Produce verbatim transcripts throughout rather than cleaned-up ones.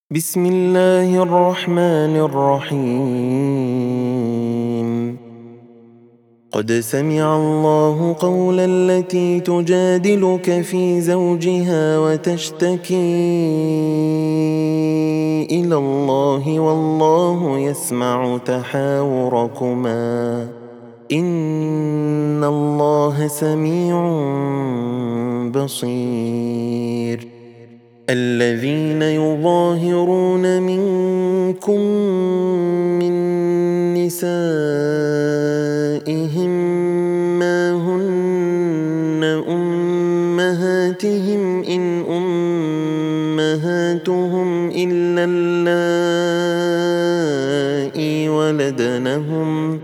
بسم الله الرحمن الرحيم. قد سمع الله قول التي تجادلك في زوجها وتشتكي إلى الله والله يسمع تحاوركما إن الله سميع بصير. الذين يظاهرون منكم من نسائهم ما هن أمهاتهم إن أمهاتهم إلا اللائي ولدنهم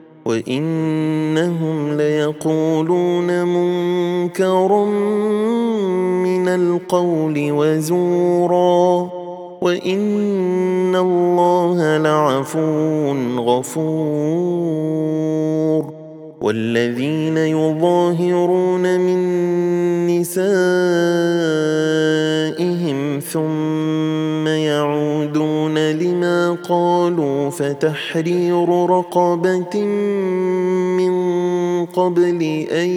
وإنهم ليقولون منكرا من القول وزورا وإن الله لعفو غفور. والذين يظاهرون من نسائهم ثم يعودون لما قالوا فتحرير رقبة من قبل أن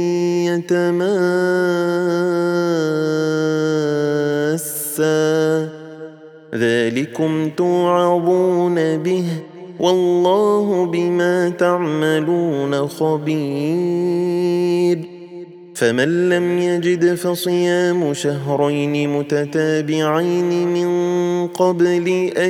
يتماسا ذلكم توعظون به والله بما تعملون خبير. فمن لم يجد فصيام شهرين متتابعين من قبل أن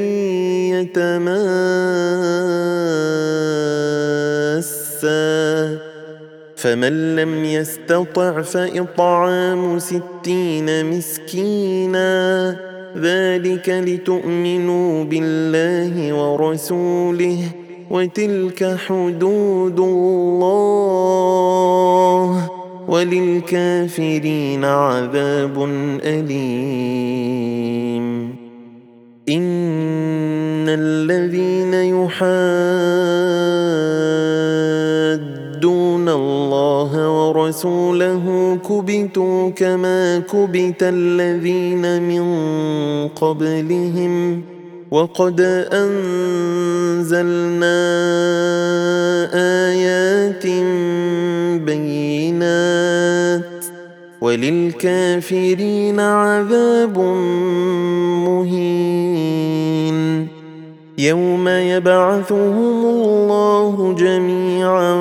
يتماسا فمن لم يستطع فإطعام ستين مسكينا ذلك لتؤمنوا بالله ورسوله وتلك حدود الله وللكافرين عذاب أليم. إن الذين يحادون الله ورسوله كبتوا كما كبت الذين من قبلهم وقد أنزلنا آيات بينات وللكافرين عذاب مهين. يوم يبعثهم الله جميعا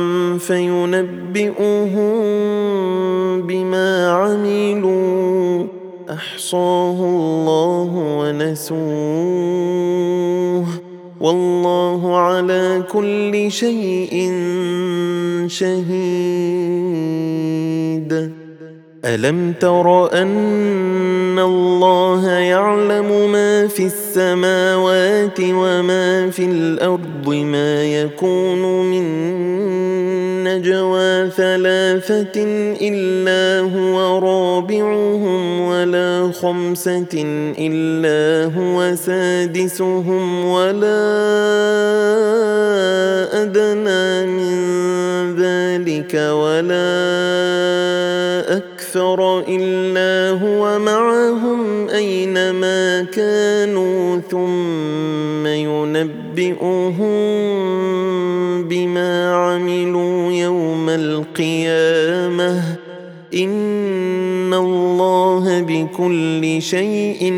فينبئهم بما عملوا أحصاه الله ونسوه والله على كل شيء شهيد. ألم تر أن الله يعلم ما في السماوات وما في الأرض ما يكون من نجوى ثلاثة إلا هو رابعهم ولا خمسة إلا هو سادسهم ولا أدنى من ذلك ولا أكثر إلا هو معهم أينما كانوا ثم ينبئهم بما عملوا يوم القيامة إن الله بكل شيء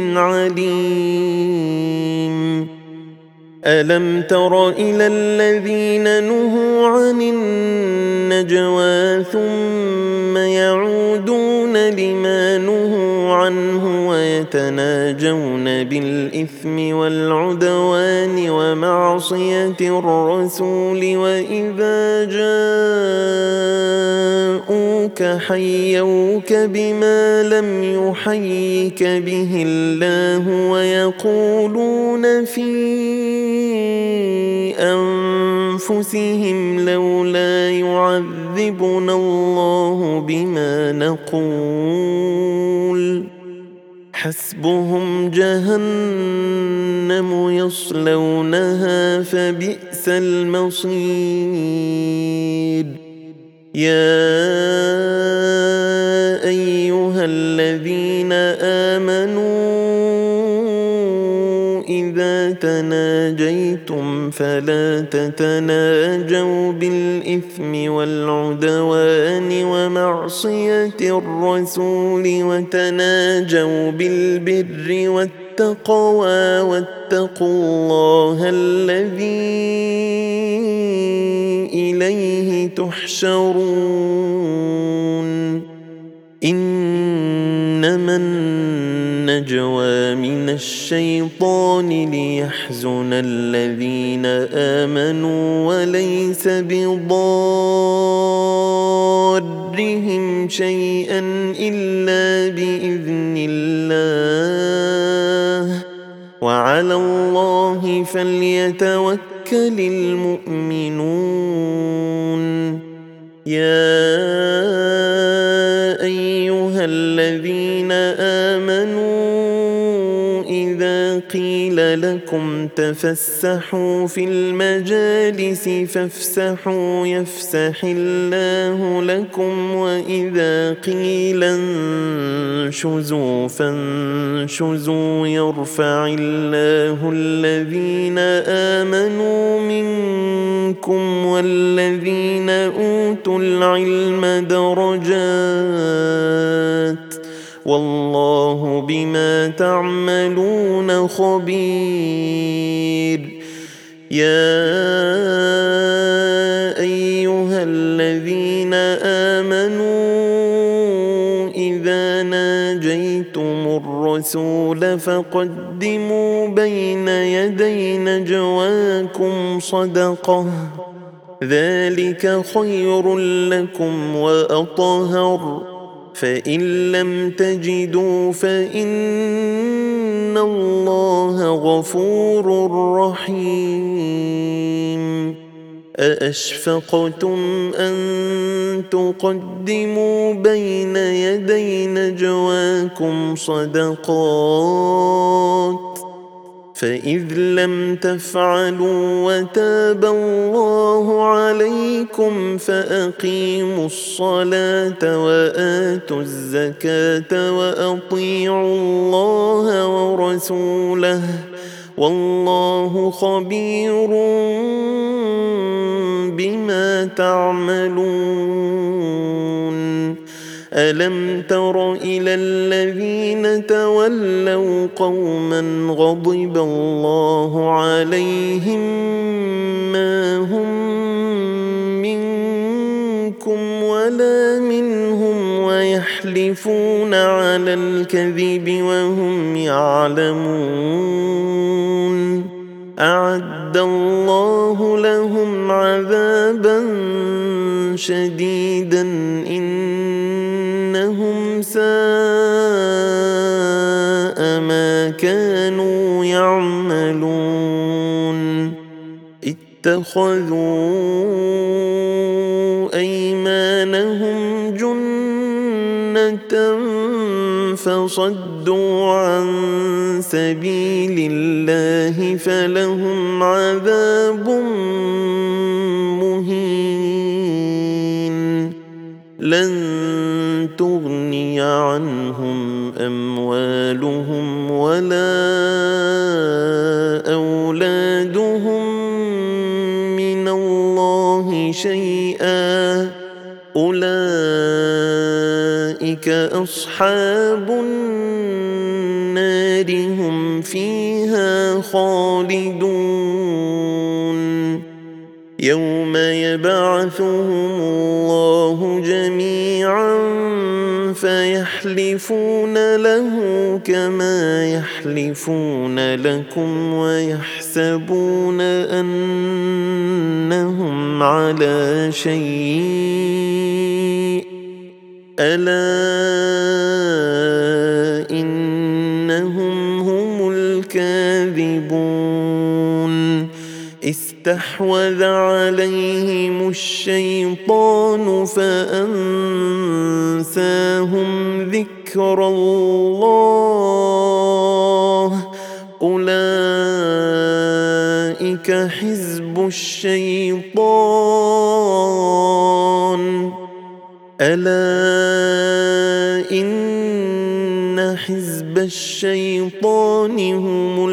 عليم. ألم تر إلى الذين نهوا عن النجوى ثم يعودون لما نهوا عنه ويتناجون بالإثم والعدوان ومعصية الرسول وإذا جاءوك حيوك بما لم يحيك به الله ويقولون في أنفسهم لولا يعذبنا الله بما نقول حسبهم جهنم يصلونها فبئس المصير. يا أيها الذين آمنوا تناجيتم فلا تتناجوا بالإثم والعدوان ومعصية الرسول وتناجوا بالبر والتقوى واتقوا الله الذي إليه تحشرون إنما النجوى من الشيطان ليحزن الذين آمنوا وليس بضارهم شيئا إلا بإذن الله وعلى الله فليتوكل المؤمنون يا أيها الذين آمنوا إذا قيل لكم تفسحوا في المجالس فافسحوا يفسح الله لكم وإذا قيل انشزوا فانشزوا يرفع الله الذين آمنوا منكم والذين أوتوا العلم درجات والله بما تعملون خبير يا أيها الذين آمنوا إذا ناجيتم الرسول فقدموا بين يدي نجواكم صدقة ذلك خير لكم وأطهر فإن لم تجدوا فإن الله غفور رحيم أأشفقتم أن تقدموا بين يدي نجواكم صدقات فإذ لم تفعلوا وتاب الله عليكم فأقيموا الصلاة وآتوا الزكاة وأطيعوا الله ورسوله والله خبير بما تعملون ألم تر إلى الذين تولوا قوما غضب الله عليهم ما هم منكم ولا منهم ويحلفون على الكذب وهم يعلمون أعد الله لهم عذابا شديدا إنهم ساء ما كانوا يعملون اتخذوا أيمانهم جنة فصدوا عن سبيل الله فلهم عذاب مهين لن تغني عنهم أموالهم ولا أولادهم من الله شيئا أولئك أصحاب النار هم فيها خالدون يوم يبعثهم الله جميعا فيحلفون له كما يحلفون لكم ويحسبون أنهم على شيء ألا إنهم هم الكاذبون استحوذ عليهم الشيطان فأنساهم ذكر الله أولئك حزب الشيطان ألا إن حزب حزب الشيطان هم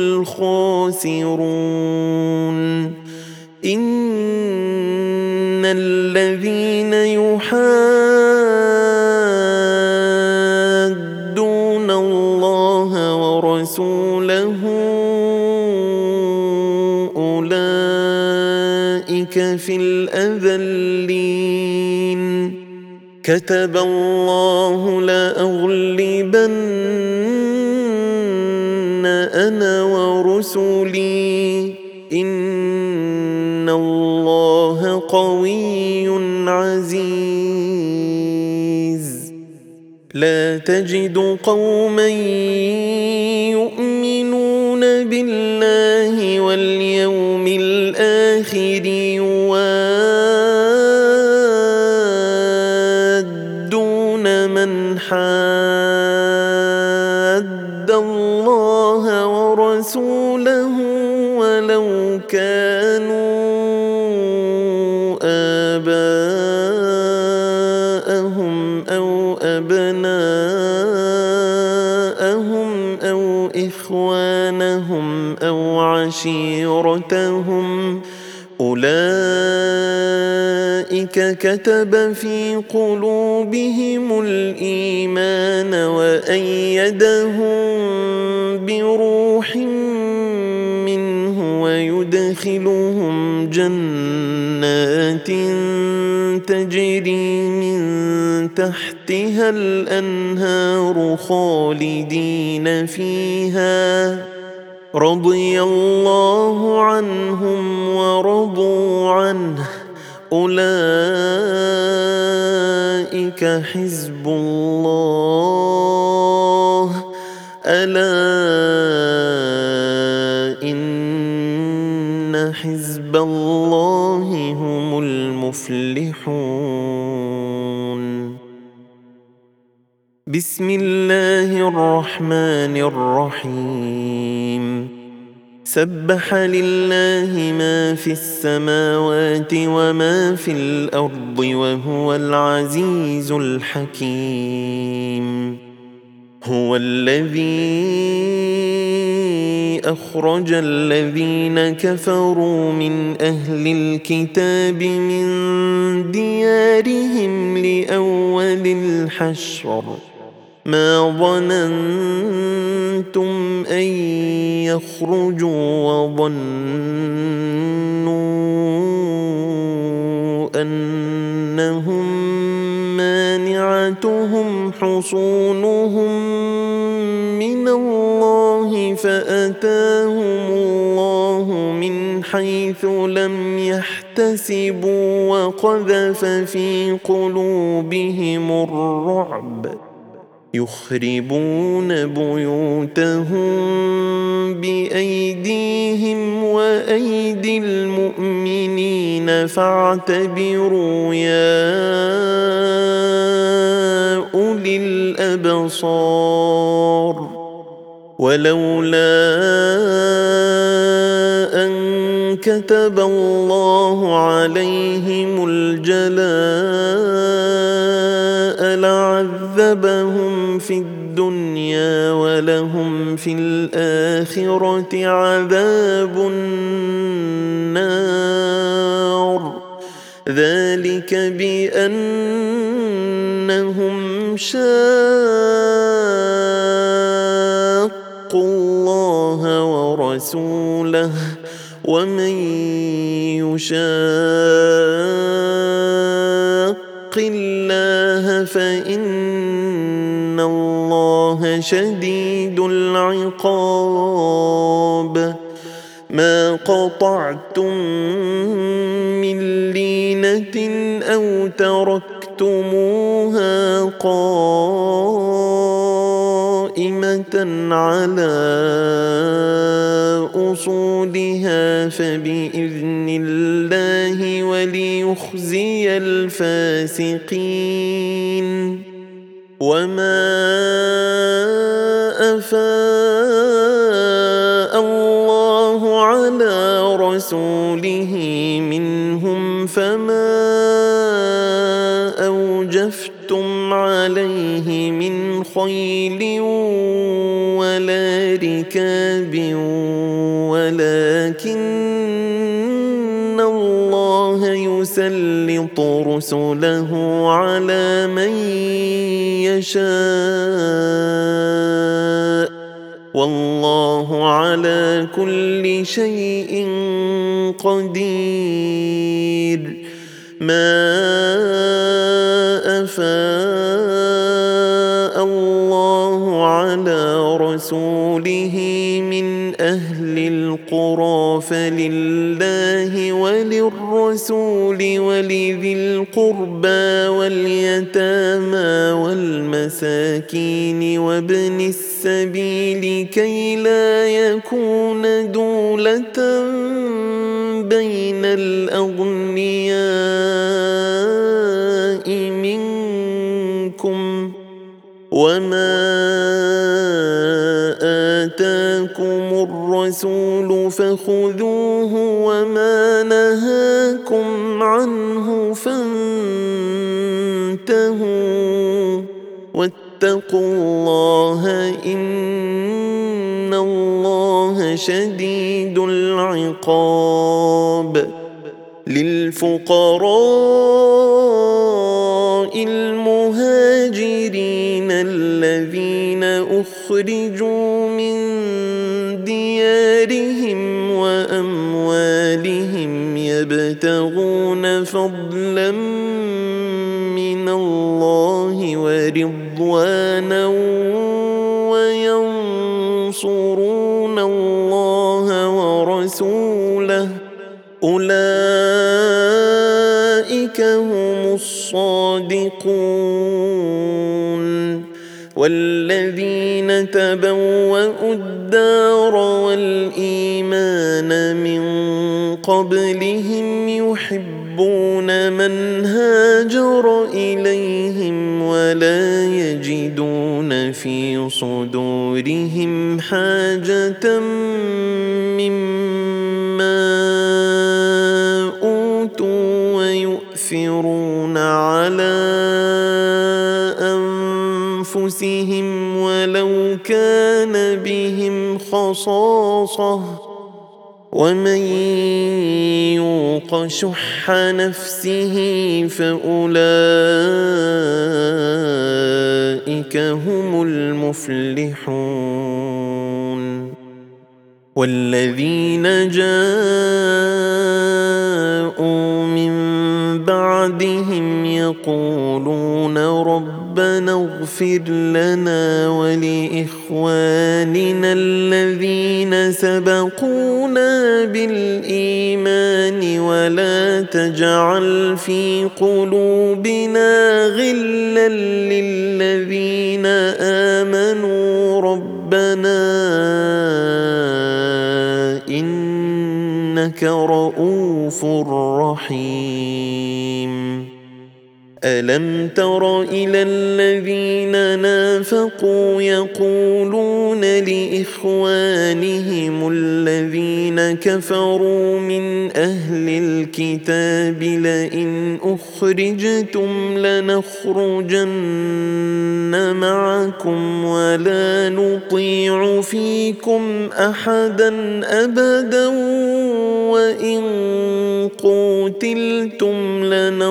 الخاسرون إن الذين يحادون الله ورسوله أولئك في الأذلين كتب الله لأغلبن أنا ورسلي إن الله قوي عزيز لا تجد قوما يؤمنون بالله واليوم الآخر يوادون من حاد الله ورسوله ولو كانوا آباءهم أو أبناءهم أو إخوانهم أو عشيرتهم أولئك كتب في قلوبهم الإيمان وأيدهم بروح منه ويدخلهم جنات تجري من تحتها الأنهار خالدين فيها رضي الله عنهم ورضوا عنه أولئك حزب الله ألا إن حزب الله هم المفلحون بسم الله الرحمن الرحيم سبح لله ما في السماوات وما في الأرض وهو العزيز الحكيم هو الذي أخرج الذين كفروا من أهل الكتاب من ديارهم لأول الحشر ما ظننتم أن يخرجوا وظنوا أنهم مانعتهم حصونهم من الله فأتاهم الله من حيث لم يحتسبوا وقذف في قلوبهم الرعب يخربون بيوتهم بأيديهم وأيدي المؤمنين فاعتبروا يا أولي الأبصار ولولا أن كتب الله عليهم الجلاء لعذبهم في الدنيا ولهم في الآخرة عذاب النار ذلك بأنهم شاقوا الله ورسوله ومن يشاق الله فإن الله شديد العقاب ما قطعتم من لينة أو تركتموها قائمة على أصولها فبإذن الله وليخزي الفاسقين وما أفاء الله على رسوله منهم فما أوجفتم عليه من خيل ركاب ولكن الله يسلط رسله على من يشاء والله على كل شيء قدير. ما أفاء الله على رسوله من أهل القرى فلله وللرسول ولذي القربى واليتامى والمساكين وابن السبيل كي لا يكون دولة بين الأغنياء منكم وما آتاكم الرسول فخذوه وما نهاكم عنه فانتهوا واتقوا الله إن الله شديد العقاب. للفقراء المهاجرين الذين أخرجوا من ديارهم وأموالهم يبتغون فضلا من الله ورضوانا وينصرون الله ورسوله أولئك هم الصادقون. والذين تبوأوا الدار والإيمان من قبلهم يحبون من هاجر إليهم ولا يجدون في صدورهم حاجة مما أوتوا ويؤثرون على أنفسهم ولو كان بهم خصاصة ومن يوق شح نفسه فأولئك هم المفلحون. والذين جاءوا من بعدهم يقولون ربنا اغفر لنا ولإخواننا الذين سبقونا بالإيمان ولا تجعل في قلوبنا غلا للذين آمنوا ربنا إنك رؤوف رحيم. ألم تر إلى الذين نافقوا يقولون لإخوانهم الذين كفروا من أهل الكتاب لئن أخرجتم لنخرجن معكم ولا نطيع فيكم أحدا أبدا وإن قوتلتم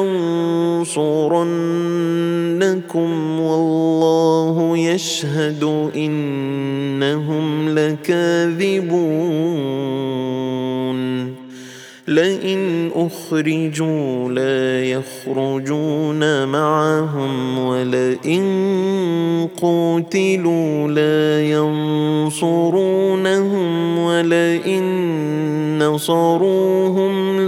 لننصرنكم والله يشهد إنهم لكاذبون. لئن أخرجوا لا يخرجون معهم ولئن قوتلوا لا ينصرونهم ولئن نصروهم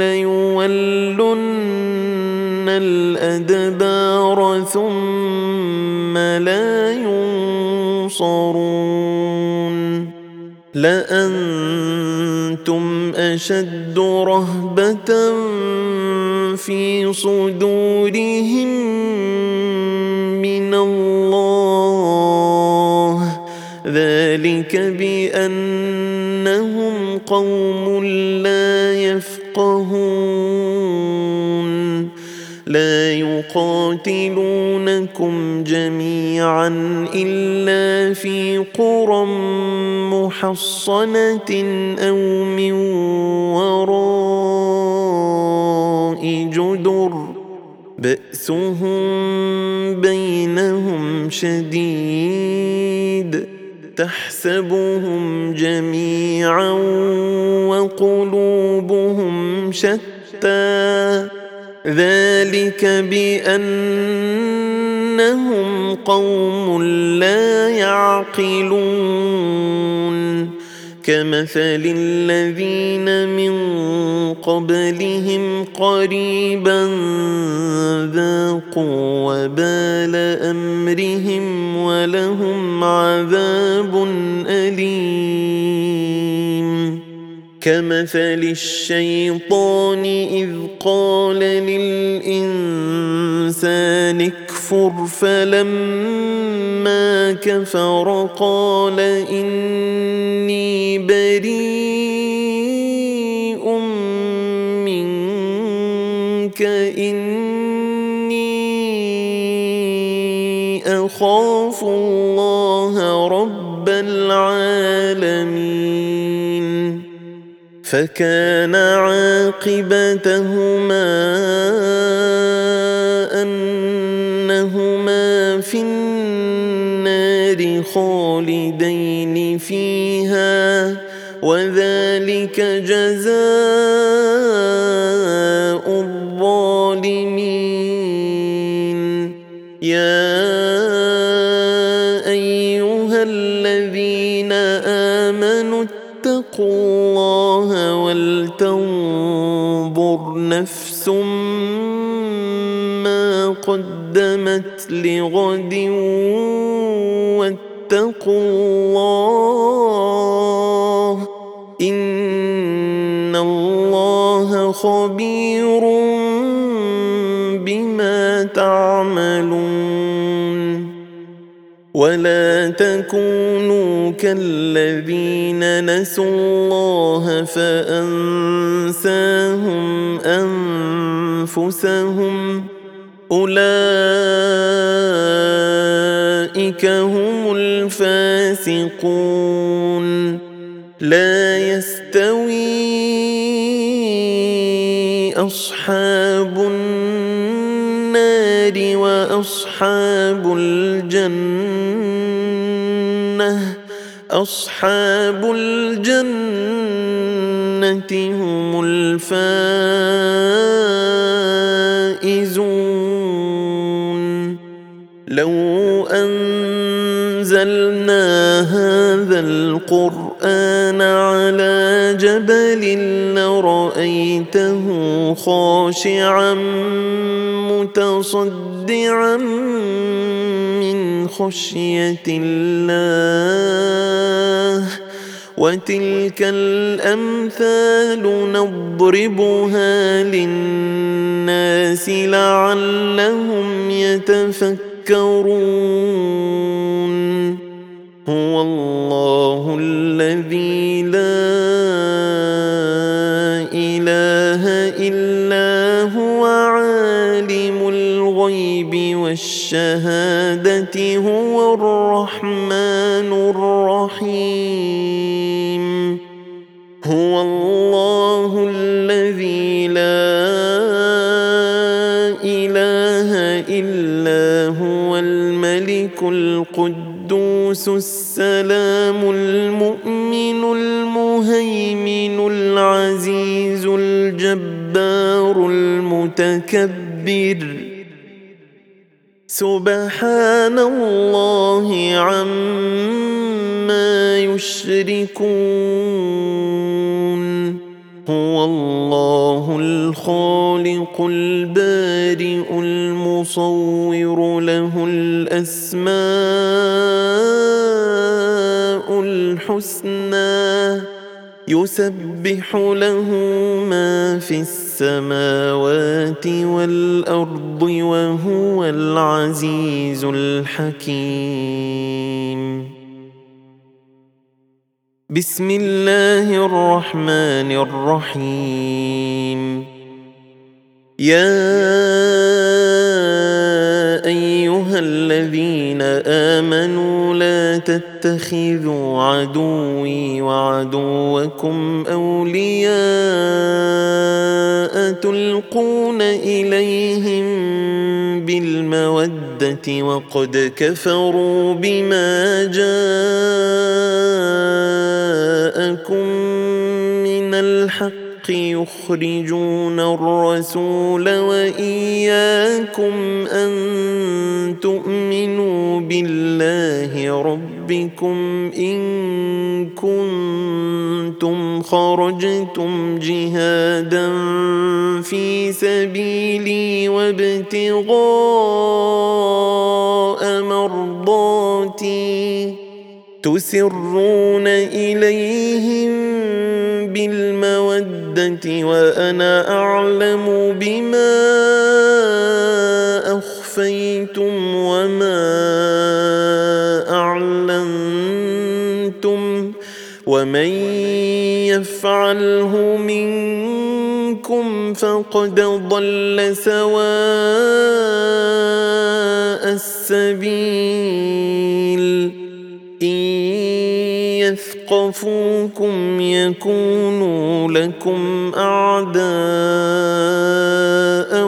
ليولن الأدبار ثم لا ينصرون. لأنتم أشد رهبة في صدورهم من الله ذلك بأنهم قوم لا يفقهون. لا يقاتلونكم جميعا إلا في قرى محصنة أو من وراء جدر بأسهم بينهم شديد تحسبهم جميعا وقلوبهم شتى ذلك بأنهم قوم لا يعقلون كمثل الذين من قبلهم قريبا ذاقوا وبال أمرهم ولهم عذاب أليم كمثل الشيطان إذ قال للإنسان اكفر فلما كفر قال إني بريء منك إني أخاف الله رب العالمين فكان عاقبتهما أنهما في النار خالدين فيها وذلك جزاء الظالمين يا أيها الذين آمنوا اتقوا الله ولتنظر نفس ما قدمت لغد واتقوا الله إن الله خبير بما تعملون ولا تكونوا كالذين نسوا الله فأنساهم أنفسهم أولئك هم الفاسقون لا يستوي أصحاب النار وأصحاب الجنة أصحاب الجنة هم الفائزون لو أنزلنا هذا القرآن على جبل لرأيته خاشعا متصدعا من خشية الله وتلك الأمثال نضربها للناس لعلهم يتفكرون هو الله الذي لا إله إلا هو عالم الغيب والشهادة هو الرحمن الرحيم هو الله الذي لا إله إلا هو الملك القدوس السلام المؤمن المهيمن العزيز الجبار المتكبر سبحان الله عما يشركون هو الله الخالق البارئ المصور له الأسماء الحسنى يسبح له ما في السماوات والأرض وهو العزيز الحكيم بسم الله الرحمن الرحيم يا الذين آمنوا لا تتخذوا عدوي وعدوكم أولياء تلقون إليهم بالمودة وقد كفروا بما جاءكم من الحق يخرجون الرسول وإياكم أن تؤمنوا بالله ربكم إن كنتم خرجتم جهادا في سبيلي وابتغاء مرضاتي تسرون إليهم بالمودة وأنا أعلم بما أخفيتم وما أعلنتم ومن يفعله منكم فقد ضل سواء السبيل إن يثقفوكم يكونوا لكم أعداء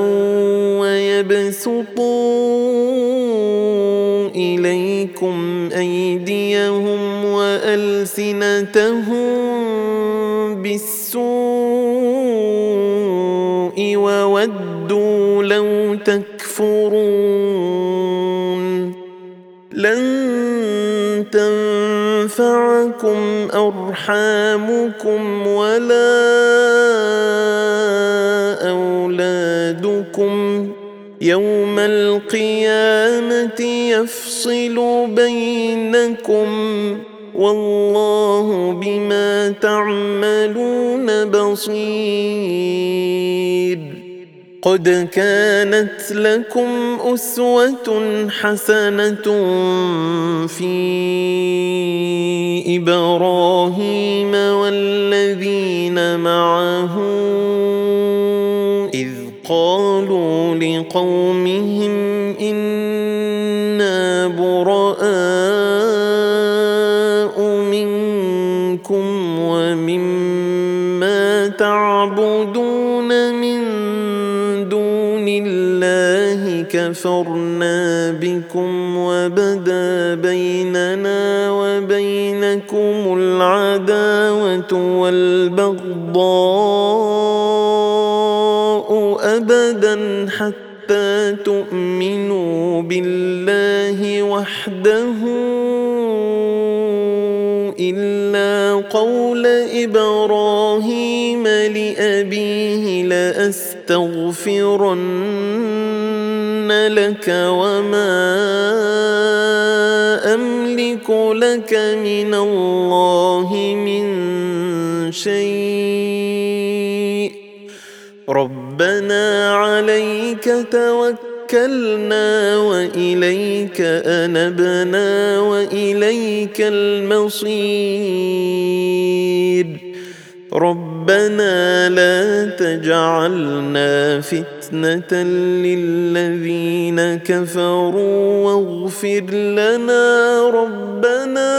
ويبسطوا إليكم أيديهم وألسنتهم بالسوء وودوا لو تكفرون لن تنفعكم أرحامكم ولا أولادكم يوم القيامة يفصل بينكم والله بما تعملون بصير قد كانت لكم أسوة حسنة في إبراهيم والذين معه إذ قالوا لقومهم إنا براء منكم ومما تعبدون من دون الله كفرنا بكم وبدا بيننا وبينكم العداوة والبغضاء أبدا حتى تؤمنوا بالله وحده إلا قول إبراهيم لأبيه لأستغفرن لك وما أملك لك من الله من شيء ربنا عليك توكلنا وإليك أنبنا وإليك المصير ربنا لا تجعلنا فتنة للذين كفروا واغفر لنا ربنا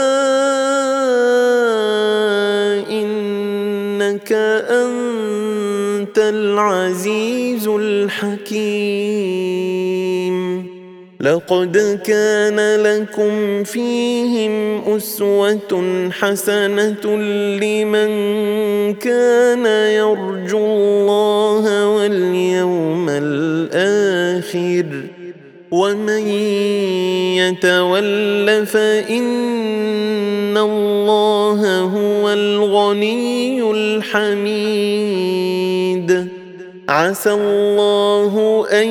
إنك أنت العزيز الحكيم لقد كان لكم فيهم أسوة حسنة لمن كان يرجو الله واليوم الآخر ومن يتول فإن الله هو الغني الحميد عسى الله أن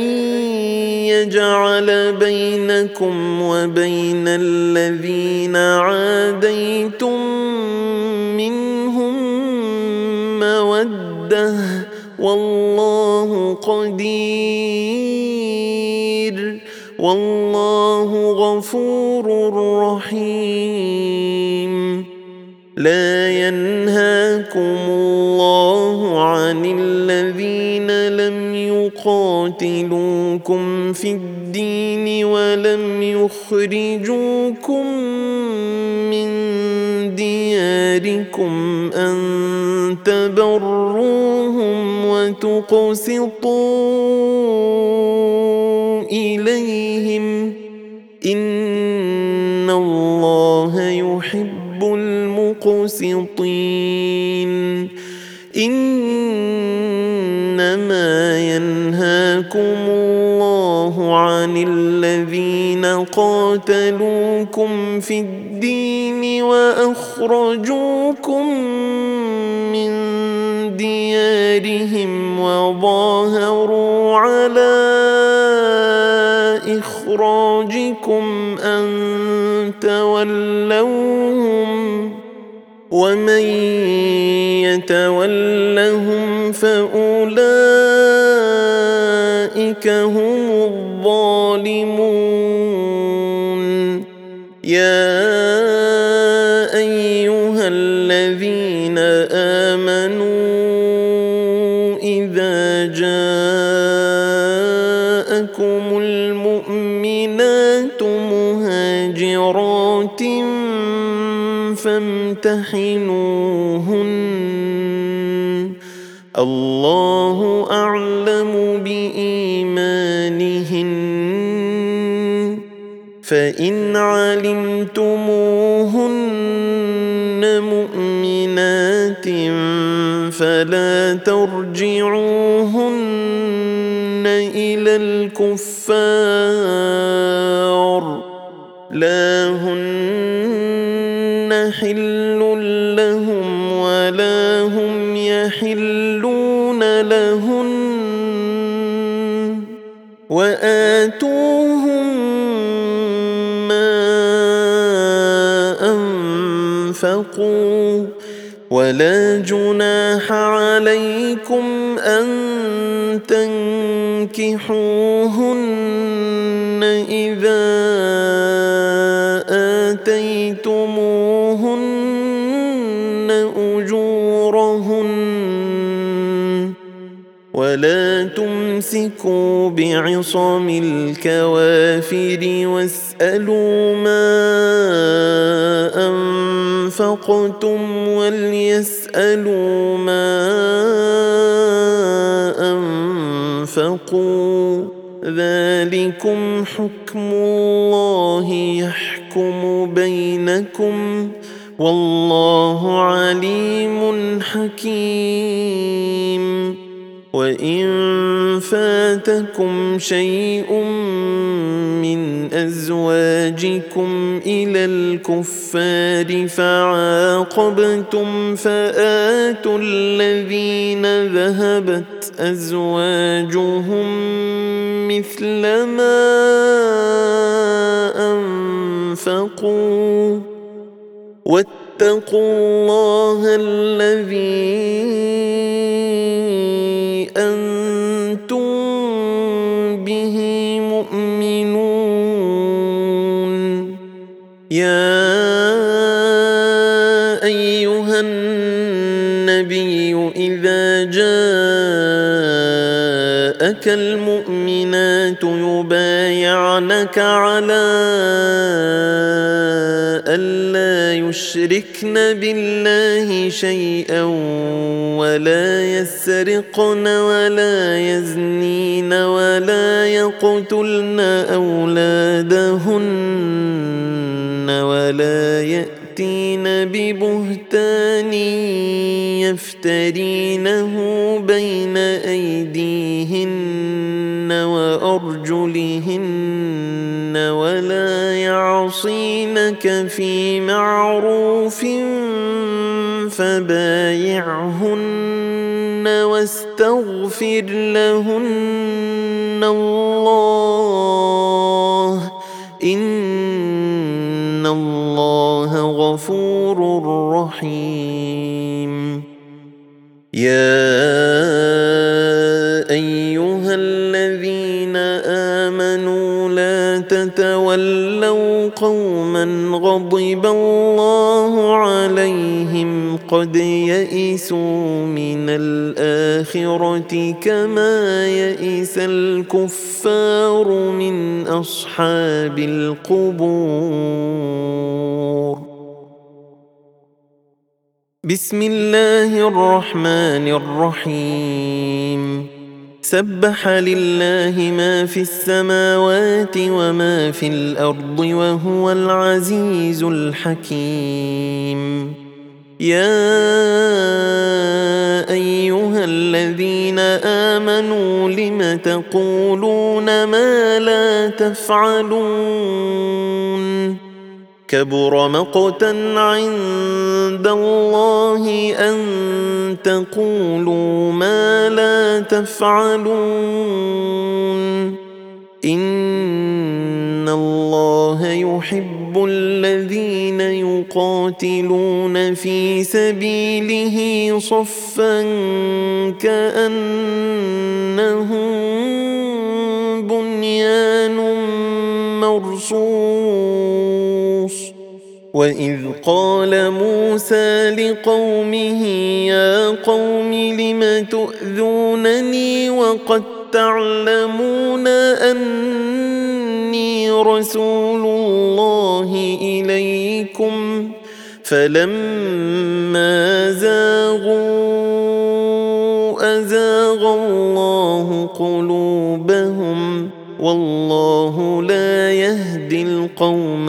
يجعل بينكم وبين الذين عاديتم منهم مودة والله قدير والله غفور رحيم لا ينهاكم الله عن الذين لم يقاتلوكم في الدين ولم يخرجوكم من دياركم أن تبروهم وتقسطوا إليهم إن الله يحب المقسطين. إنما ينهاكم الله عن الذين قاتلوكم في الدين وأخرجوكم من ديارهم وظاهروا على إخراجكم أن تولوهم ومن يتولهم فأولئك هم الظالمون. يا أيها الذين آمنوا إذا جاءكم المؤمنات مهاجرات فامتحنوهن الله أعلم بإيمانهن فإن علمتموهن مؤمنات فلا ترجعوهن إلى الكفار لا هن حل لهم ولا هم يحلون لهن وآتوهم ما أنفقوا ولا جناح عليكم أن تنكحوهن إذا آتيتموهن أجورهن ولا تمسكوا بعصم الكوافر واسألوا ما أنفقتم وليسألوا ما أنفقوا ذلكم حكم الله يحكم بينكم والله عليم حكيم. وإن فاتكم شيء من أزواجكم إلى الكفار فعاقبتم فآتوا الذين ذهبت أزواجهم مثل ما أنفقوا واتقوا الله الذي أنتم به مؤمنون. يا أيها النبي إذا جاءك المؤمنات يبايعنك على ألا يشركن بالله شيئا ولا يسرقن ولا يزنين ولا يقتلن أولادهن ولا يأتين ببهتان يفترينه بين أيديهن وأرجلهن ولا يعصينك في معروف فبايعهن واستغفر لهن الله إن الله غفور رحيم. يا أيها الذين آمنوا لا تتولوا قوما غضب الله عليهم قد يئسوا من الآخرة كما يئس الكفار من أصحاب القبور. بسم الله الرحمن الرحيم. سبح لله ما في السماوات وما في الأرض وهو العزيز الحكيم. يا أيها الذين آمنوا لم تقولون ما لا تفعلون؟ كبر مقتا عند الله أن تقولوا ما لا تفعلون. إن الله يحب الذين يقاتلون في سبيله صفا كأنهم بنيان مرصوص. وإذ قال موسى لقومه يا قوم لم تؤذونني وقد تعلمون أني رسول الله إليكم فلما زاغوا أزاغ الله قلوبهم والله لا يهدي القوم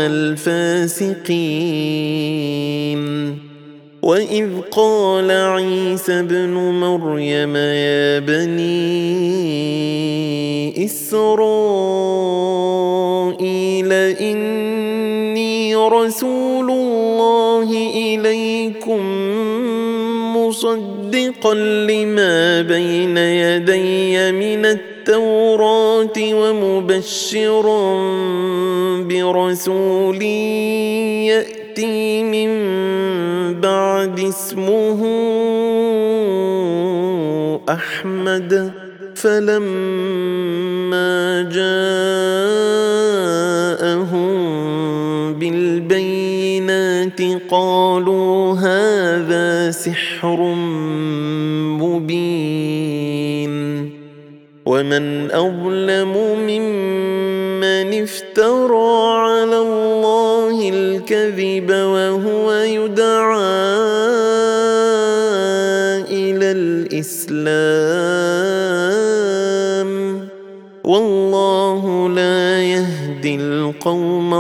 الفاسقين. وإذ قال عيسى ابن مريم يا بني إسرائيل إني رسول الله إليكم مصدقا لما بين يدي من التوراة ومبشرا برسول يأتي من بعد اسمه أحمد. فلما جاءهم بالبينات قالوا هذا سحر مبين. ومن أظلم ممن افترى على الله الكذب وهو يدعى إلى الإسلام والله لا يهدي القوم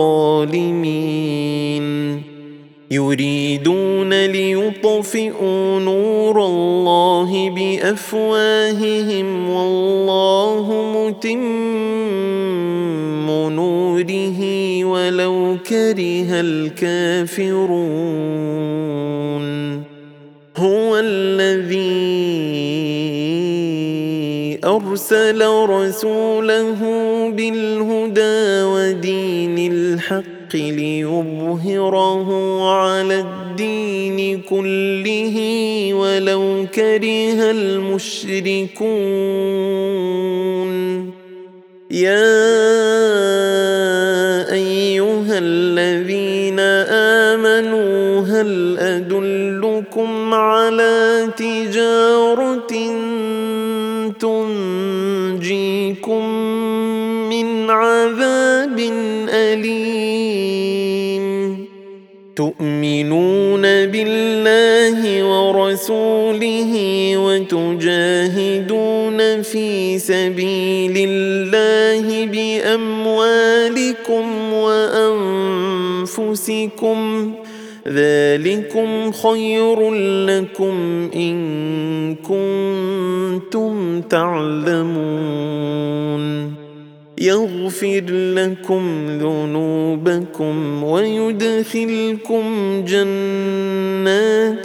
الظالمين. يريدون ليطفئوا نور الله بأفواههم والله متم نوره ولو كره الكافرون. هو الذي أرسل رسوله بالهدى ودين الحق ليظهره على الدين كله ولو كره المشركون. يا أيها الذين آمنوا هل أدلكم على تجارة تنجيكم من عذاب أليم؟ تؤمنون بالله ورسوله وتجاهدون في سبيل الله بأموالكم وأنفسكم ذلكم خير لكم إن كنتم تعلمون. يغفر لكم ذنوبكم ويدخلكم جنات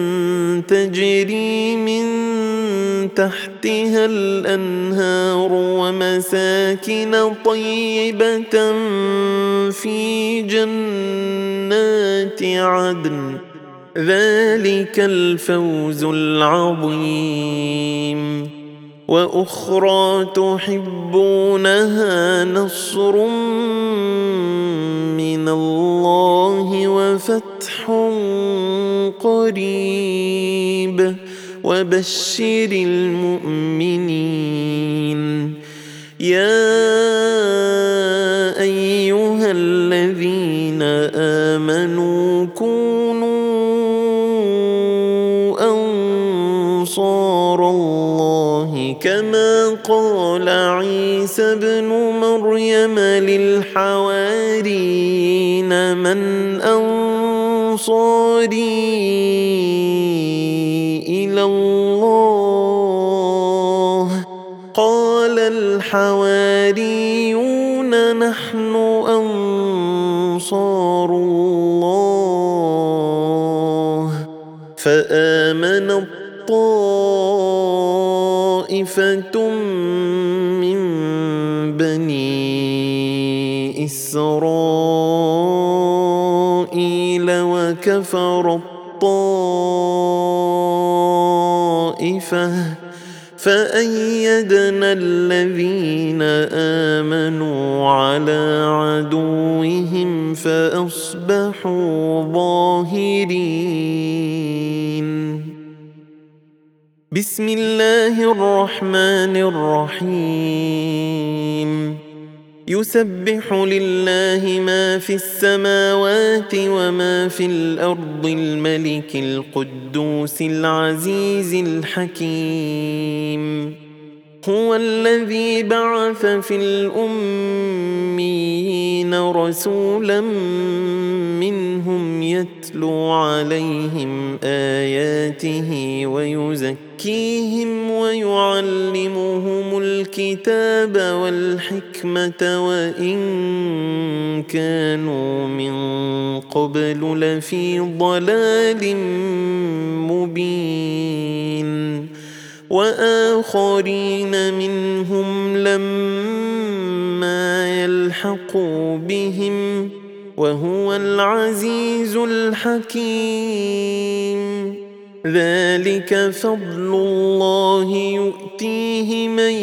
تجري من تحتها الأنهار ومساكن طيبة في جنات عدن ذلك الفوز العظيم. وأخرى تحبونها نصر من الله وفتح قريب وبشر المؤمنين. يا أيها الذين آمنوا كونوا أنصار الله كما قال عيسى ابن مريم للحواريين من أنصاري إلى الله؟ قال الحواريون نحن أنصار الله. فآمن طائفة من بني إسرائيل وكفر الطائفة فأيدنا الذين آمنوا على عدوهم فأصبحوا ظاهرين. بسم الله الرحمن الرحيم. يسبح لله ما في السماوات وما في الأرض الملك القدوس العزيز الحكيم. هو الذي بعث في الأميين رسولا منهم يتلو عليهم آياته ويزكيهم ويعلمهم الكتاب والحكمة وإن كانوا من قبل لفي ضلال مبين. وآخرين منهم لما يلحقوا بهم وهو العزيز الحكيم. ذلك فضل الله يؤتيه من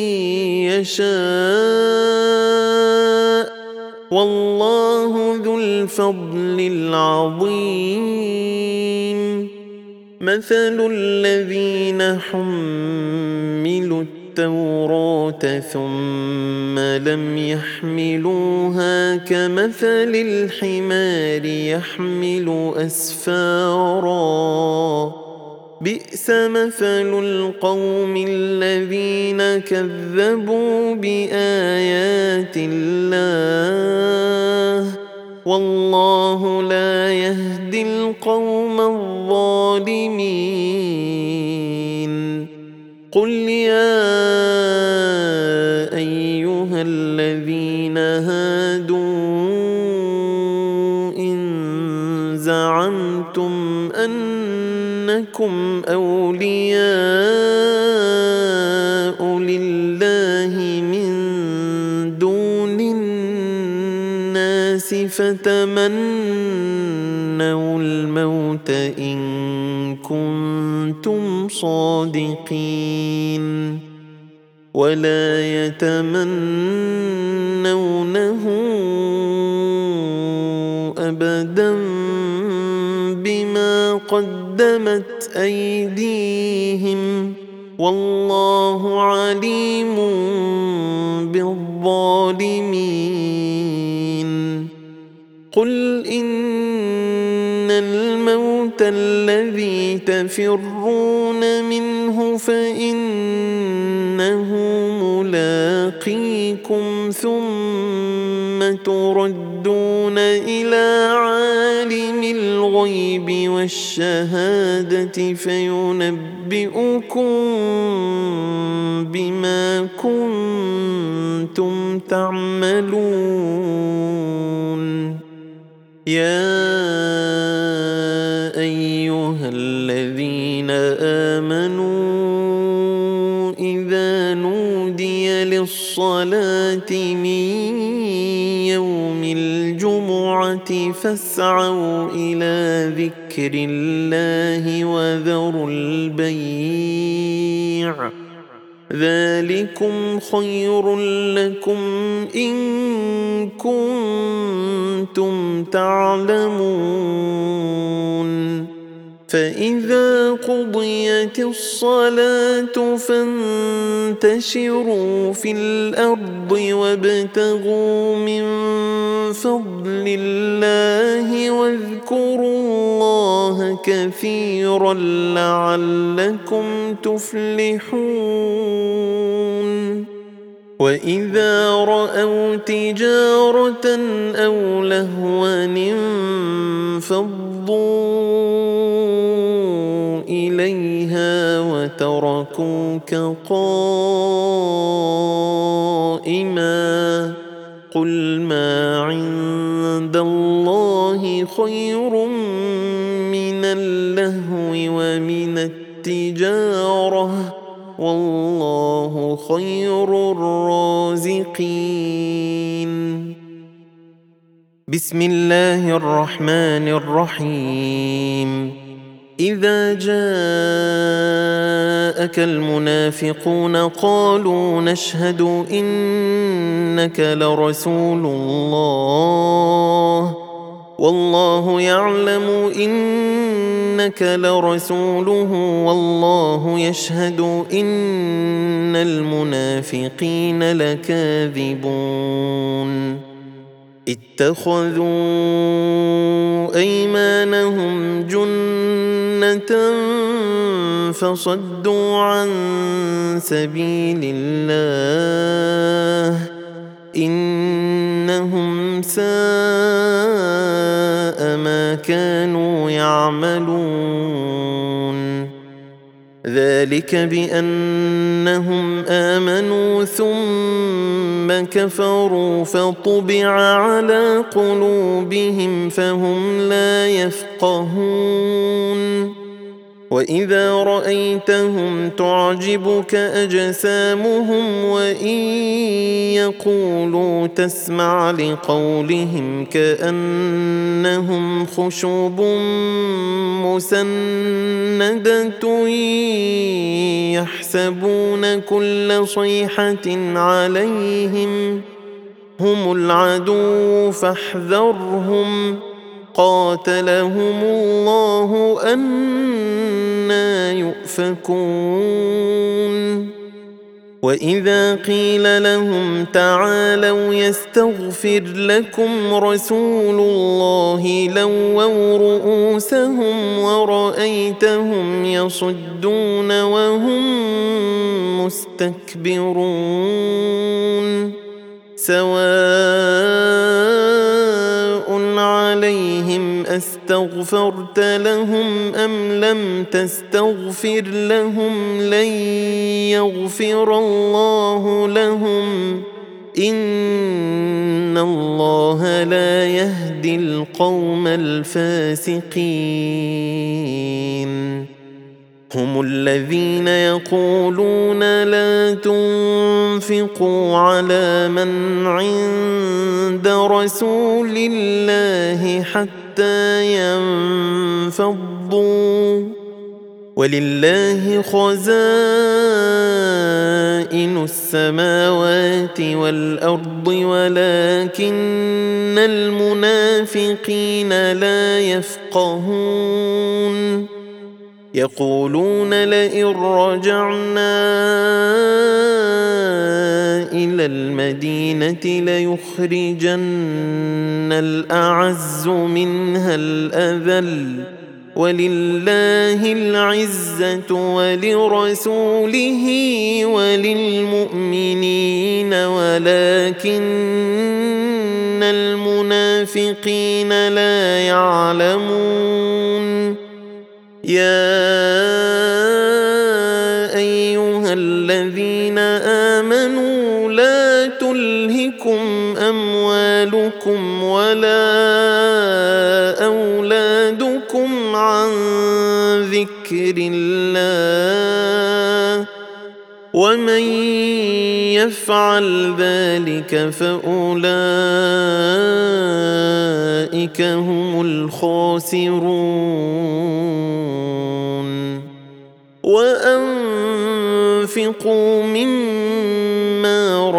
يشاء والله ذو الفضل العظيم. مثل الذين حملوا التوراة ثم لم يحملوها كمثل الحمار يحمل أسفارا بئس مثل القوم الذين كذبوا بآيات الله والله لا يهدي القوم الظالمين. قل يا أيها الذين هادوا إن زعمتم أنكم أولياء لله من دون الناس فتمنوا الموت إن كنتم صادقين ولا يتمنونه أبدا بما قدمت أيديهم والله عليم بالظالمين. قل إن الموت الذي تفرون منه فإنه ملاقيكم ثم تردون إلى عالم الغيب والشهادة فينبئكم بما كنتم تعملون. يا أيها الذين آمنوا إذا نودي للصلاة من يوم الجمعة فاسعوا إلى ذكر الله وذروا البيع ذلكم خير لكم إن كنتم تعلمون. فإذا قضيت الصلاة فانتشروا في الأرض وابتغوا من فضل الله واذكروا الله كثيرا لعلكم تفلحون وإذا رأوا تجارة أو لهوا انفضوا إليها وتركوك قائما قل ما عند الله خير من اللهو ومن التجارة والله خير الرازقين. بسم الله الرحمن الرحيم. إذا جاءك المنافقون قالوا نشهد إنك لرسول الله والله يعلم إنك لرسوله والله يشهد إن المنافقين لكاذبون اتخذوا أيمانهم جنة فصدوا عن سبيل الله إنهم ساء ما كانوا يعملون ذلك بأنهم آمنوا ثم كفروا فطبع على قلوبهم فهم لا يفقهون وإذا رأيتهم تعجبك أجسامهم وإن يقولوا تسمع لقولهم كأنهم خشب مسندة يحسبون كل صيحة عليهم هم العدو فاحذرهم قاتلهم الله أنى يؤفكون وإذا قيل لهم تعالوا يستغفر لكم رسول الله لووا رؤوسهم ورأيتهم يصدون وهم مستكبرون سواء عليهم أستغفرت لهم أم لم تستغفر لهم لن يغفر الله لهم إن الله لا يهدي القوم الفاسقين هم الذين يقولون لا تنفقوا على من عند رسول الله حتى ينفضوا ولله خزائن السماوات والأرض ولكن المنافقين لا يفقهون يقولون لئن رجعنا إلى المدينة ليخرجن الأعز منها الأذل ولله العزة ولرسوله وللمؤمنين ولكن المنافقين لا يعلمون يا أيها الذين آمنوا لا تلهكم أموالكم ولا أولادكم عن ذكر الله ومن يفعل ذلك فأولئك هم الخاسرون وأنفقوا مما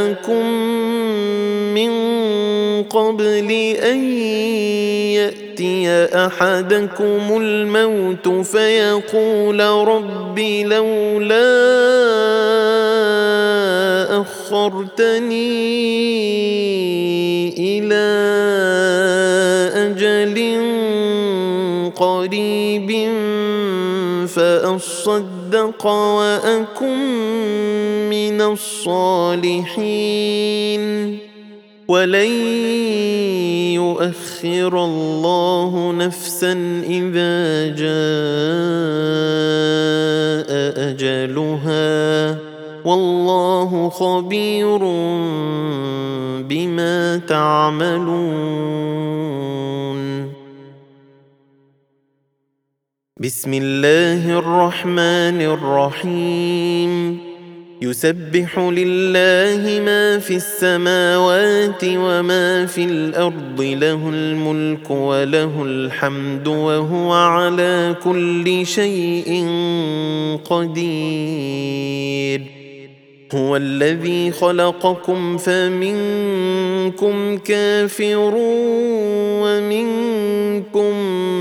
رزقناكم من قبل أن يأتي أحدكم الموت فيقول رب لولا أخرتني إلى أجل قريب فأصدق وأكن من الصالحين ولن يؤخر الله نفسا إذا جاء أجلها والله خبير بما تعملون. بسم الله الرحمن الرحيم. يسبح لله ما في السماوات وما في الأرض له الملك وله الحمد وهو على كل شيء قدير. هو الذي خلقكم فمنكم كافر ومنكم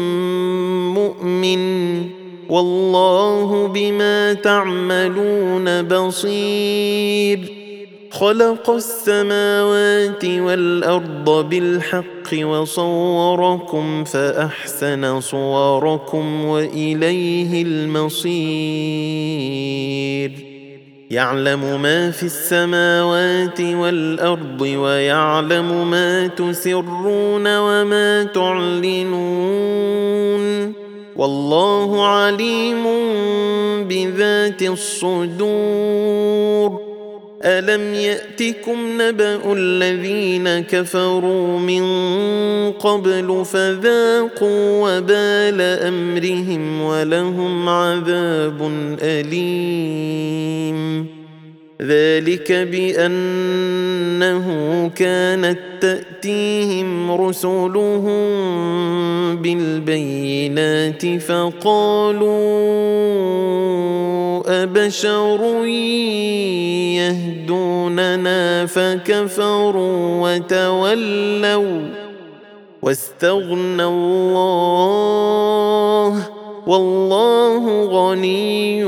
مؤمن والله بما تعملون بصير. خلق السماوات والأرض بالحق وصوركم فأحسن صوركم وإليه المصير. يعلم ما في السماوات والأرض ويعلم ما تسرون وما تعلنون والله عليم بذات الصدور. ألم يأتكم نبأ الذين كفروا من قبل فذاقوا وبال أمرهم ولهم عذاب أليم. ذلك بأنه كانت تأتيهم رسلهم بالبينات فقالوا أبشر يهدوننا فكفروا وتولوا واستغنى الله والله غني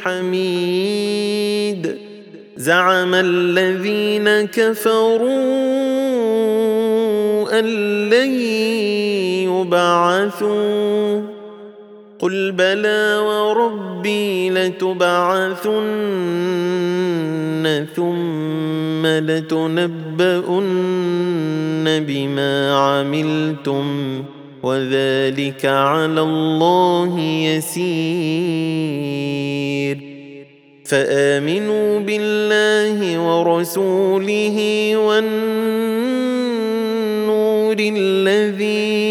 حميد. زعم الذين كفروا أن لن يبعثوا قل بلى وربي لتبعثن ثم لتنبؤن بما عملتم وذلك على الله يسير. فآمنوا بالله ورسوله والنور الذي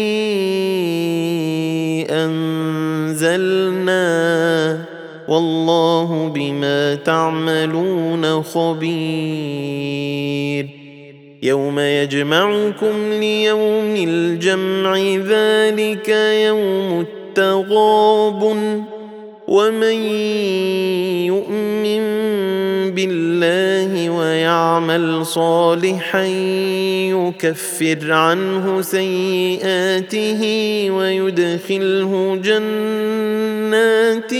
أنزلنا والله بما تعملون خبير. يوم يجمعكم ليوم الجمع ذلك يوم التغابن ومن يؤمن بالله ويعمل صالحا يكفر عنه سيئاته ويدخله جنات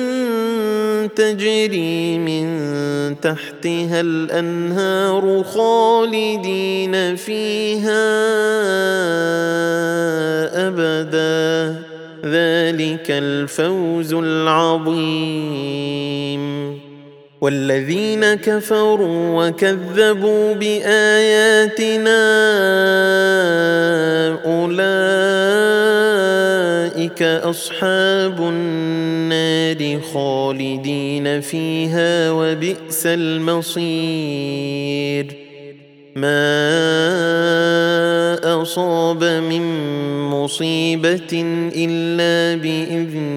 تجري من تحتها الأنهار خالدين فيها أبدا ذلك الفوز العظيم. والذين كفروا وكذبوا بآياتنا أولئك أصحاب النار خالدين فيها وبئس المصير. ما أصاب من مصيبة إلا بإذن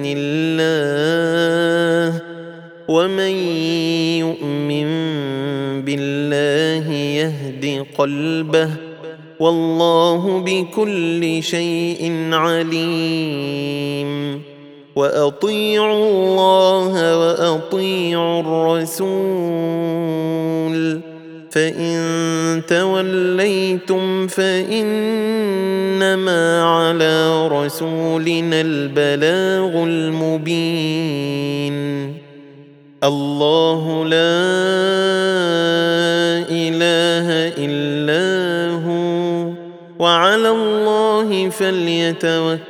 الله ومن يؤمن بالله يهد قلبه والله بكل شيء عليم. وأطيعوا الله وأطيعوا الرسول فإن توليتم فإنما إنما على رسولنا البلاغ المبين. الله لا إله إلا هو وعلى الله فليتوكل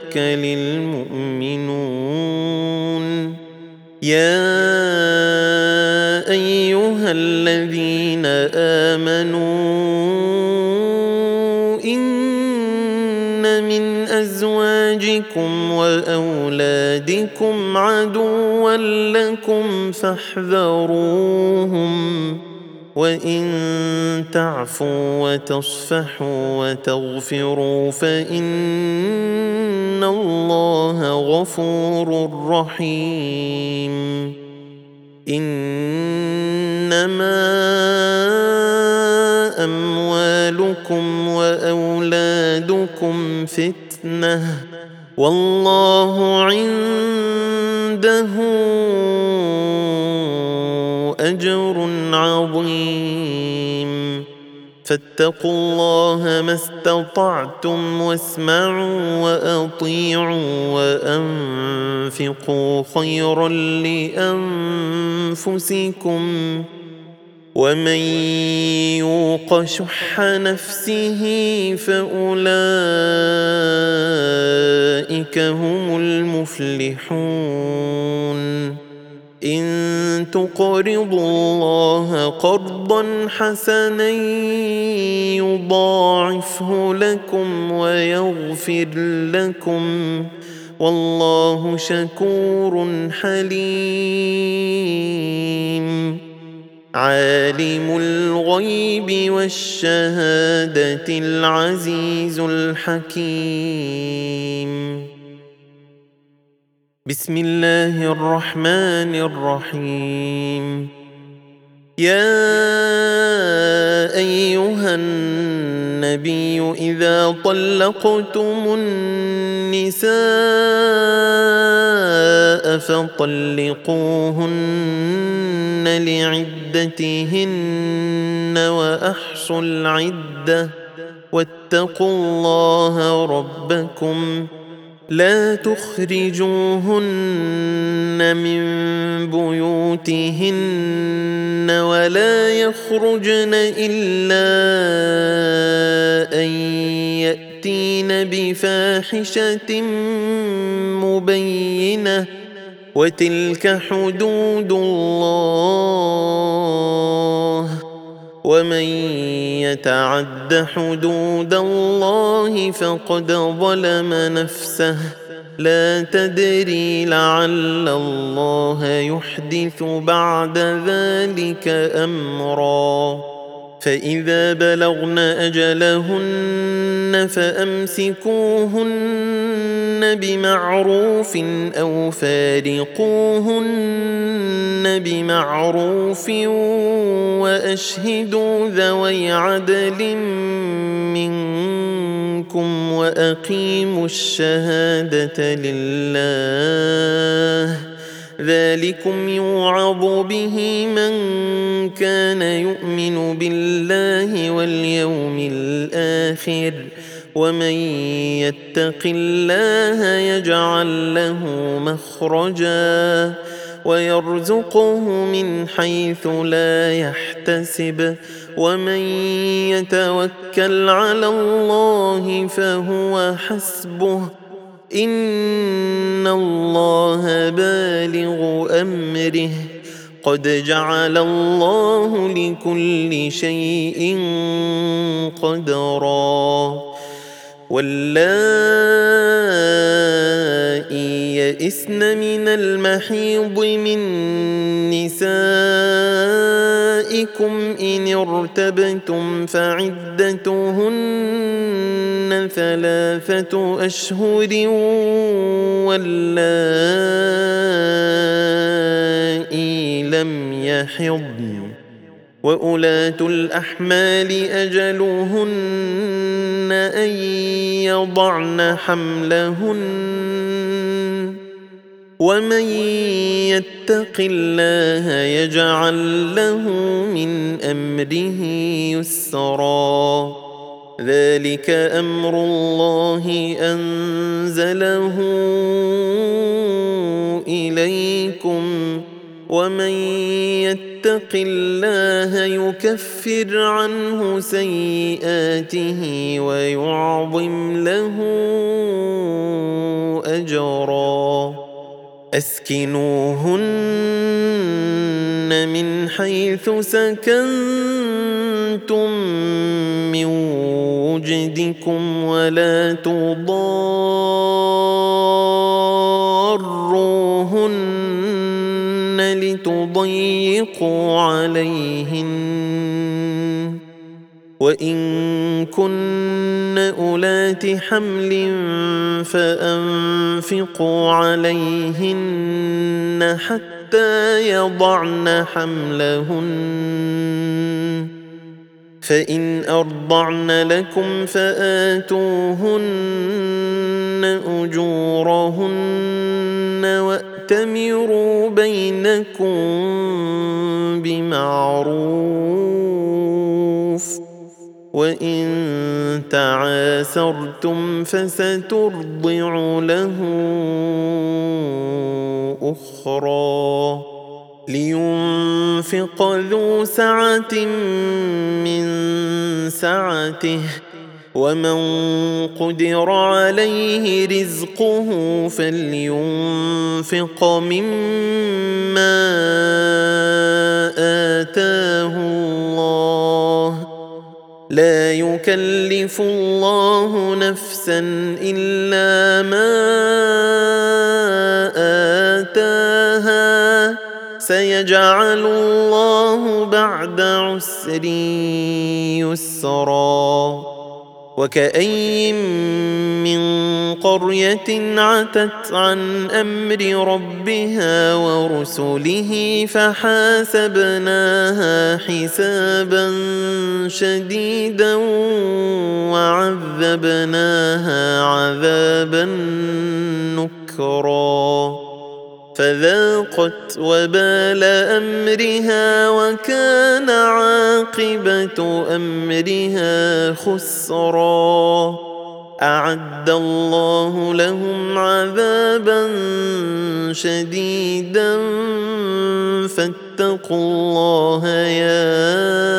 المؤمنون. يا أيها الذين آمنوا إن من أزواجكم وأولادكم عدوا لكم فاحذروهم، وإن تعفوا وتصفحوا وتغفروا فإن الله غفور رحيم. إنما أموالكم وأولادكم فتنة والله عنده أجر عظيم. فاتقوا الله ما استطعتم واسمعوا وأطيعوا وأنفقوا خيرا لأنفسكم، ومن يوق شح نفسه فأولئك هم المفلحون. إن تقرضوا الله قرضا حسنا يضاعفه لكم ويغفر لكم والله شكور حليم. عالم الغيب والشهادة العزيز الحكيم. بسم الله الرحمن الرحيم. يا أيها النبي إذا طلقتم النساء فطلقوهن لعدتهن وأحصوا العدة واتقوا الله ربكم لا تخرجوهن من بيوتهن ولا يخرجن إلا أن يأتين بفاحشة مبينة وتلك حدود الله ومن يتعد حدود الله فقد ظلم نفسه لا تدري لعل الله يحدث بعد ذلك أمرا. فإذا بلغن أجلهن فأمسكوهن بمعروف أو فارقوهن بمعروف وأشهدوا ذوي عدل منكم وأقيموا الشهادة لله ذلكم يوعظ به من كان يؤمن بالله واليوم الآخر ومن يتق الله يجعل له مخرجا ويرزقه من حيث لا يحتسب ومن يتوكل على الله فهو حسبه إن الله بالغ أمره قد جعل الله لكل شيء قدرا. واللائي يئسن من المحيض من نسائكم إن ارتبتم فعدتهن ثلاثة أشهر واللائي لم يحضن وأولاة الأحمال أجلهن أن يضعن حملهن ومن يتق الله يجعل له من أمره يسرا. ذلك أمر الله أنزله إليكم ومن يتق الله يكفر عنه سيئاته ويعظم له أجرا أسكنوهن من حيث سكنتم من وجدكم ولا تضاروهن لتضيقوا عليهن وإن كن أولات حمل فأنفقوا عليهن حتى يضعن حملهن فإن أرضعن لكم فآتوهن أجورهن وأتمروا بينكم بمعروف وإن تعاسرتم فسترضع له أخرى لينفق ذو سعة من سعته ومن قدر عليه رزقه فلينفق مما آتاه الله لا يكلف الله نفسا إلا ما آتاها سيجعل الله بعد عسر يسرا وكأين من قرية عتت عن أمر ربها ورسله فحاسبناها حسابا شديدا وعذبناها عذابا نكرا فذاقت وبال أمرها وكان عاقبة أمرها خسرا أعد الله لهم عذابا شديدا فاتقوا الله يا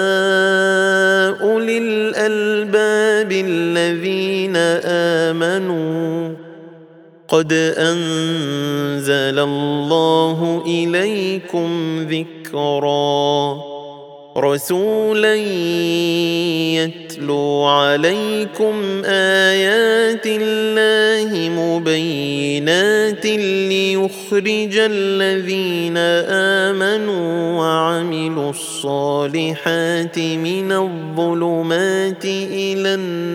أولي الألباب الذين آمنوا قد أنزل الله إليكم ذكرا رسولا يتلو عليكم آيات الله مبينات ليخرج الذين آمنوا وعملوا الصالحات من الظلمات إلى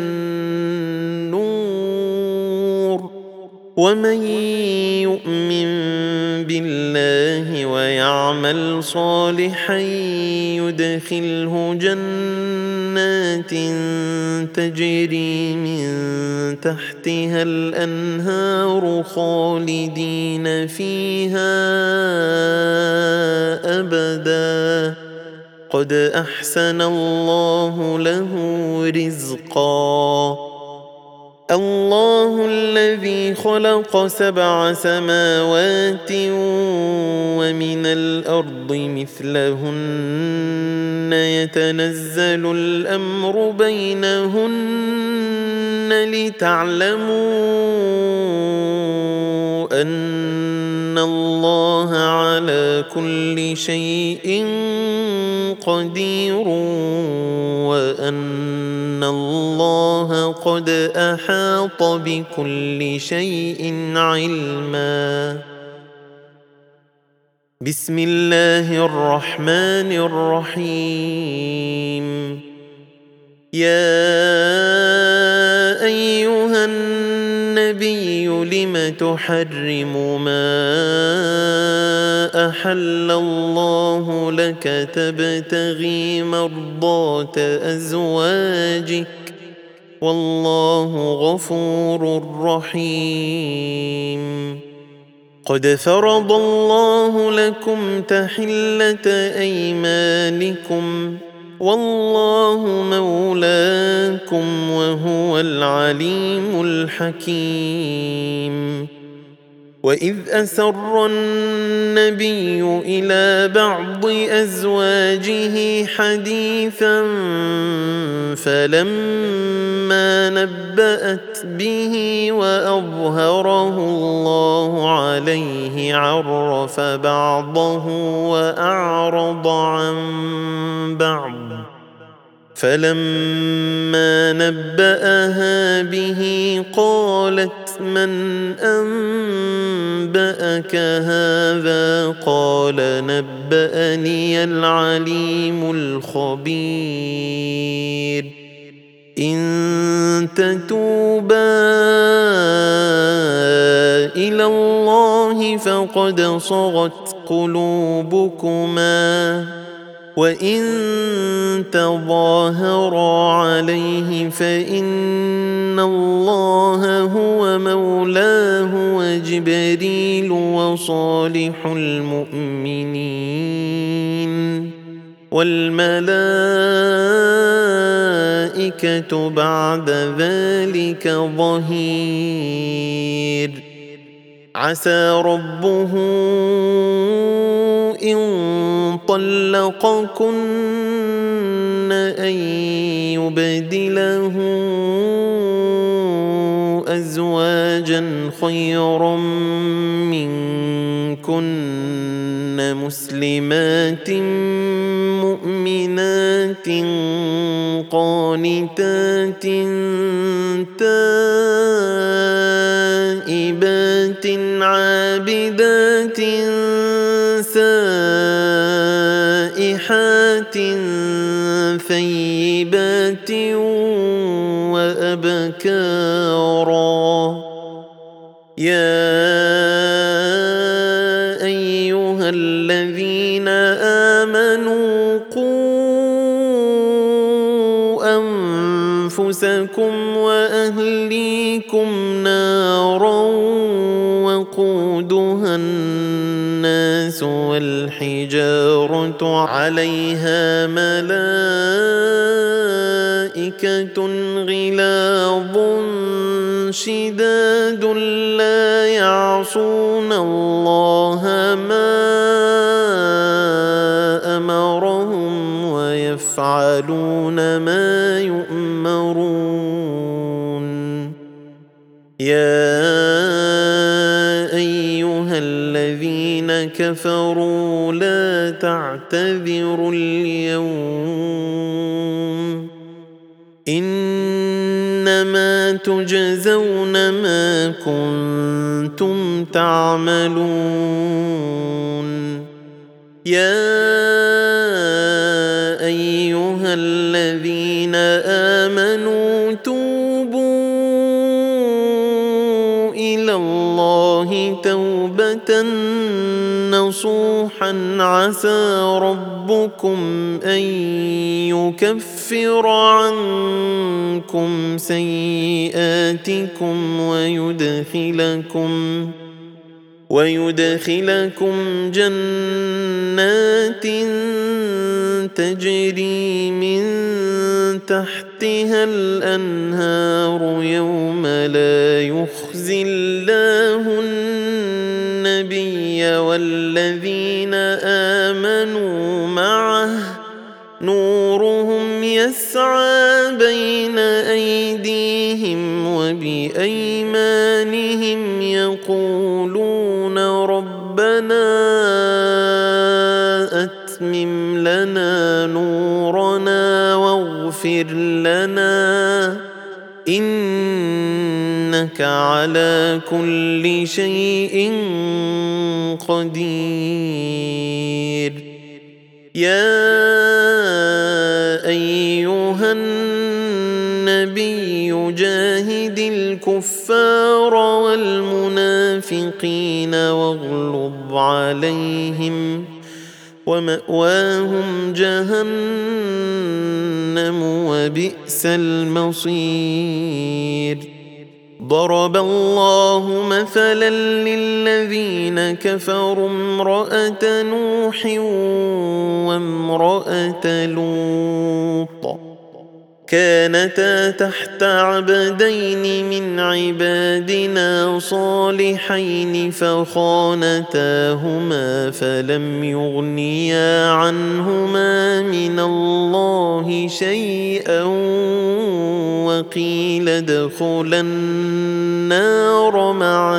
النور ومن يؤمن بالله ويعمل صالحا يدخله جنات تجري من تحتها الأنهار خالدين فيها أبدا قد أحسن الله له رزقا الله الذي خلق سبع سماوات ومن الأرض مثلهن يتنزل الأمر بينهن لتعلموا أن الله على كل شيء قدير وأن الله قد أحاط بكل شيء علما بسم الله الرحمن الرحيم يا أيها النبي لم تحرم ما أحل الله لك تبتغي مرضات أزواجك والله غفور رحيم قد فرض الله لكم تحلة أيمانكم والله مولاكم وهو العليم الحكيم. وإذ أسر النبي إلى بعض أزواجه حديثا فلما نبأت به وأظهره الله عليه عرف بعضه وأعرض عن بعض، فلما نبأها به قالت من أنبأك هذا؟ قال نبأني العليم الخبير. إن تتوبا إلى الله فقد صغت قلوبكما، وإن تظاهرا عليه فإن الله هو مولاه وجبريل وصالح المؤمنين والملائكة بعد ذلك ظهير. عسى ربه إن طلقكن أن يبدله أزواجا خيرا منكن مسلمات مؤمنات قانتات تائبات عابدات سائحات ثيبات وأبكارا. يا أيها الذين آمنوا قوا أنفسكم وأهليكم نارا وقودها الناس والحجارة عليها ملائكة غلاظ شداد لا يعصون الله ما أمرهم ويفعلون ما يؤمرون. يا أيها الذين كفروا لا تعتذروا اليوم، إنما تجزون ما كنتم تعملون. يا أيها الذين آمنوا توبوا إلى الله توبة نصوحا عسى ربكم أن يكفر عنكم سيئاتكم ويدخلكم ويدخلكم جنات تجري من تحتها الأنهار يوم لا يخزي الله النبي والذين آمنوا معه نورهم يسعى بين أيديهم وبأيمانهم يقولون ربنا أتمم لنا نورنا واغفر لنا إنك على كل شيء قدير. يا أيها النبي جاهد الكفار والمنافقين واغلظ عليهم ومأواهم جهنم وبئس المصير. ضرب الله مثلا للذين كفروا امرأة نوح وامرأة لوط كانتا تحت عبدين من عبادنا صالحين فخانتاهما فلم يغنيا عنهما من الله شيئا وقيل ادخلا النار مع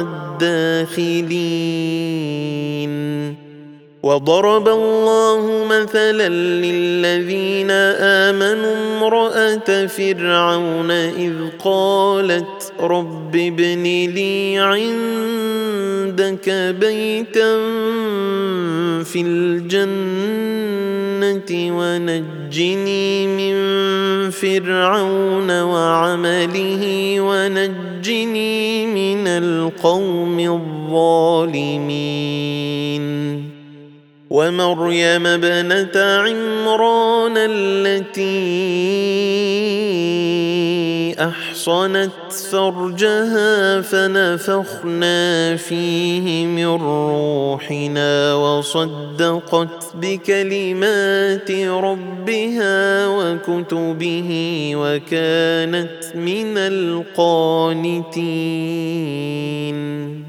الداخلين. وضرب الله مثلا للذين آمنوا امرأة فرعون إذ قالت رب ابن لي عندك بيتا في الجنة ونجني من فرعون وعمله ونجني من القوم الظالمين. ومريم ابنة عمران التي أحصنت فرجها فنفخنا فيه من روحنا وصدقت بكلمات ربها وكتبه وكانت من القانتين.